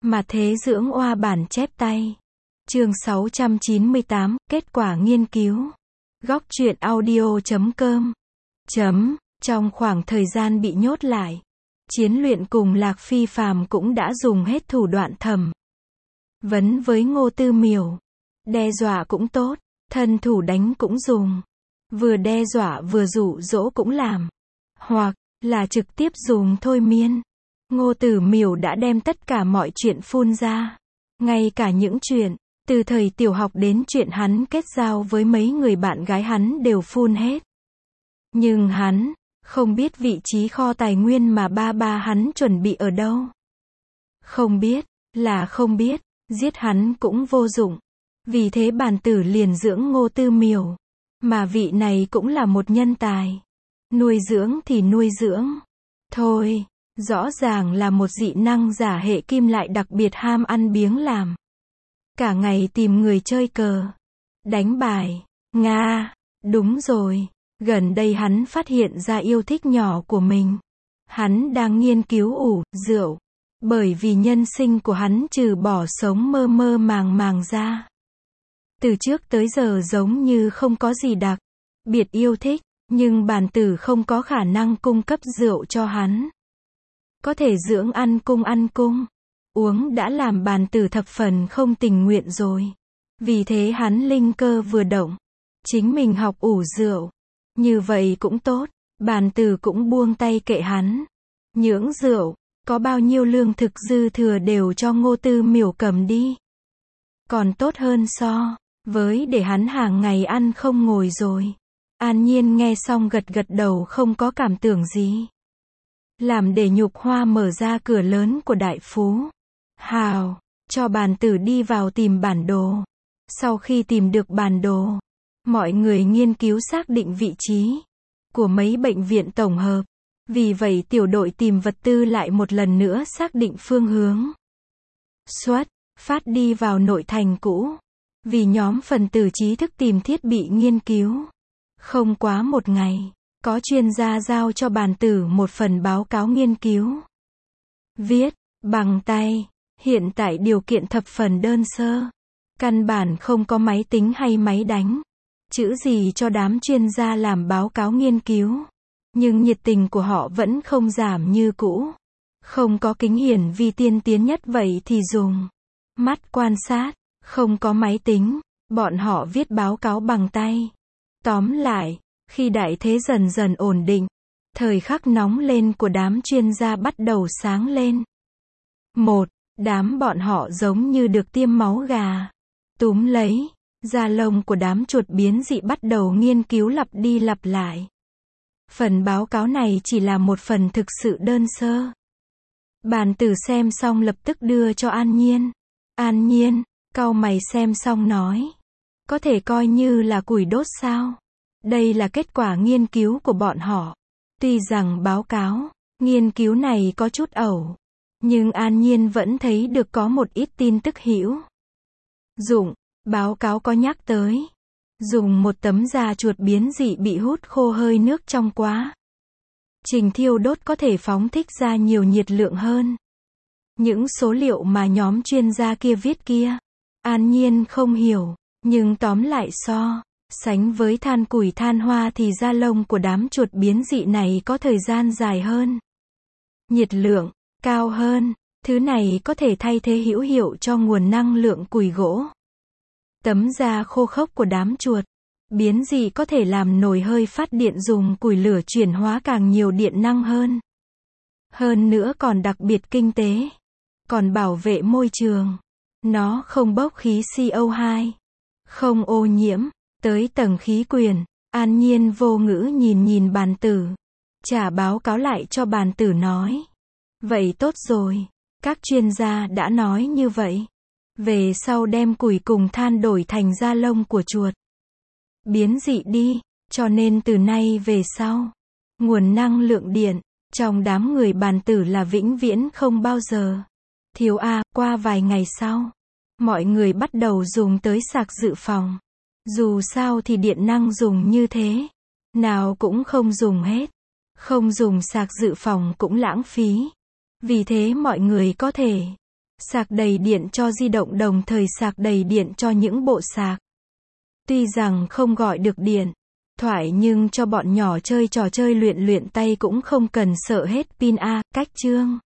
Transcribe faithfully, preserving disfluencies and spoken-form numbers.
Mà thế dưỡng oa bản chép tay. Chương sáu trăm chín mươi tám, kết quả nghiên cứu. Góc truyện audio chấm com. Chấm, trong khoảng thời gian bị nhốt lại, Chiến Luyện cùng Lạc Phi Phàm cũng đã dùng hết thủ đoạn thẩm vấn với Ngô Tư Miểu. Đe dọa cũng tốt, thân thủ đánh cũng dùng. Vừa đe dọa vừa dụ dỗ cũng làm. Hoặc là trực tiếp dùng thôi miên. Ngô Tư Miểu đã đem tất cả mọi chuyện phun ra. Ngay cả những chuyện từ thời tiểu học đến chuyện hắn kết giao với mấy người bạn gái hắn đều phun hết. Nhưng hắn không biết vị trí kho tài nguyên mà ba ba hắn chuẩn bị ở đâu. Không biết, là không biết, giết hắn cũng vô dụng. Vì thế bàn tử liền dưỡng Ngô Tư Miểu. Mà vị này cũng là một nhân tài. Nuôi dưỡng thì nuôi dưỡng. Thôi, rõ ràng là một dị năng giả hệ kim lại đặc biệt ham ăn biếng làm. Cả ngày tìm người chơi cờ, đánh bài. Nga, đúng rồi. Gần đây hắn phát hiện ra yêu thích nhỏ của mình. Hắn đang nghiên cứu ủ, rượu. Bởi vì nhân sinh của hắn trừ bỏ sống mơ mơ màng màng ra, từ trước tới giờ giống như không có gì đặc biệt yêu thích. Nhưng bàn tử không có khả năng cung cấp rượu cho hắn. Có thể dưỡng ăn cung ăn cung. Uống đã làm bàn tử thập phần không tình nguyện rồi. Vì thế hắn linh cơ vừa động. Chính mình học ủ rượu. Như vậy cũng tốt. Bàn tử cũng buông tay kệ hắn. Nhưỡng rượu. Có bao nhiêu lương thực dư thừa đều cho Ngô Tư Miểu cầm đi. Còn tốt hơn so với để hắn hàng ngày ăn không ngồi rồi. An Nhiên nghe xong gật gật đầu không có cảm tưởng gì. Làm để Nhục Hoa mở ra cửa lớn của đại phú. Hào, cho bàn tử đi vào tìm bản đồ. Sau khi tìm được bản đồ, mọi người nghiên cứu xác định vị trí của mấy bệnh viện tổng hợp. Vì vậy tiểu đội tìm vật tư lại một lần nữa xác định phương hướng. Xuất phát đi vào nội thành cũ. Vì nhóm phần tử trí thức tìm thiết bị nghiên cứu. Không quá một ngày, có chuyên gia giao cho bàn tử một phần báo cáo nghiên cứu. Viết bằng tay. Hiện tại điều kiện thập phần đơn sơ. Căn bản không có máy tính hay máy đánh chữ gì cho đám chuyên gia làm báo cáo nghiên cứu. Nhưng nhiệt tình của họ vẫn không giảm như cũ. Không có kính hiển vi tiên tiến nhất vậy thì dùng mắt quan sát. Không có máy tính, bọn họ viết báo cáo bằng tay. Tóm lại, khi đại thế dần dần ổn định, thời khắc nóng lên của đám chuyên gia bắt đầu sáng lên. Một, đám bọn họ giống như được tiêm máu gà. Túm lấy da lông của đám chuột biến dị bắt đầu nghiên cứu lặp đi lặp lại. Phần báo cáo này chỉ là một phần thực sự đơn sơ. Bàn tử xem xong lập tức đưa cho An Nhiên. An Nhiên, cau mày xem xong nói. Có thể coi như là củi đốt sao? Đây là kết quả nghiên cứu của bọn họ. Tuy rằng báo cáo nghiên cứu này có chút ẩu, nhưng An Nhiên vẫn thấy được có một ít tin tức hữu dụng. Báo cáo có nhắc tới dùng một tấm da chuột biến dị bị hút khô hơi nước trong quá trình thiêu đốt có thể phóng thích ra nhiều nhiệt lượng hơn. Những số liệu mà nhóm chuyên gia kia viết kia, An Nhiên không hiểu, nhưng tóm lại so sánh với than củi than hoa thì da lông của đám chuột biến dị này có thời gian dài hơn, nhiệt lượng cao hơn. Thứ này có thể thay thế hữu hiệu cho nguồn năng lượng củi gỗ. Tấm da khô khốc của đám chuột biến dị có thể làm nồi hơi phát điện dùng củi lửa chuyển hóa càng nhiều điện năng hơn. Hơn nữa còn đặc biệt kinh tế. Còn bảo vệ môi trường. Nó không bốc khí xê o hai. Không ô nhiễm tới tầng khí quyển. An Nhiên vô ngữ nhìn nhìn bàn tử. Trả báo cáo lại cho bàn tử nói. Vậy tốt rồi. Các chuyên gia đã nói như vậy. Về sau đem củi cùng than đổi thành da lông của chuột biến dị đi. Cho nên từ nay về sau, nguồn năng lượng điện trong đám người bàn tử là vĩnh viễn không bao giờ thiếu. A, qua vài ngày sau, mọi người bắt đầu dùng tới sạc dự phòng. Dù sao thì điện năng dùng như thế, nào cũng không dùng hết. Không dùng sạc dự phòng cũng lãng phí. Vì thế mọi người có thể Sạc đầy điện cho di động đồng thời sạc đầy điện cho những bộ sạc. Tuy rằng không gọi được điện thoại nhưng cho bọn nhỏ chơi trò chơi luyện luyện tay cũng không cần sợ hết pin a, cách chương.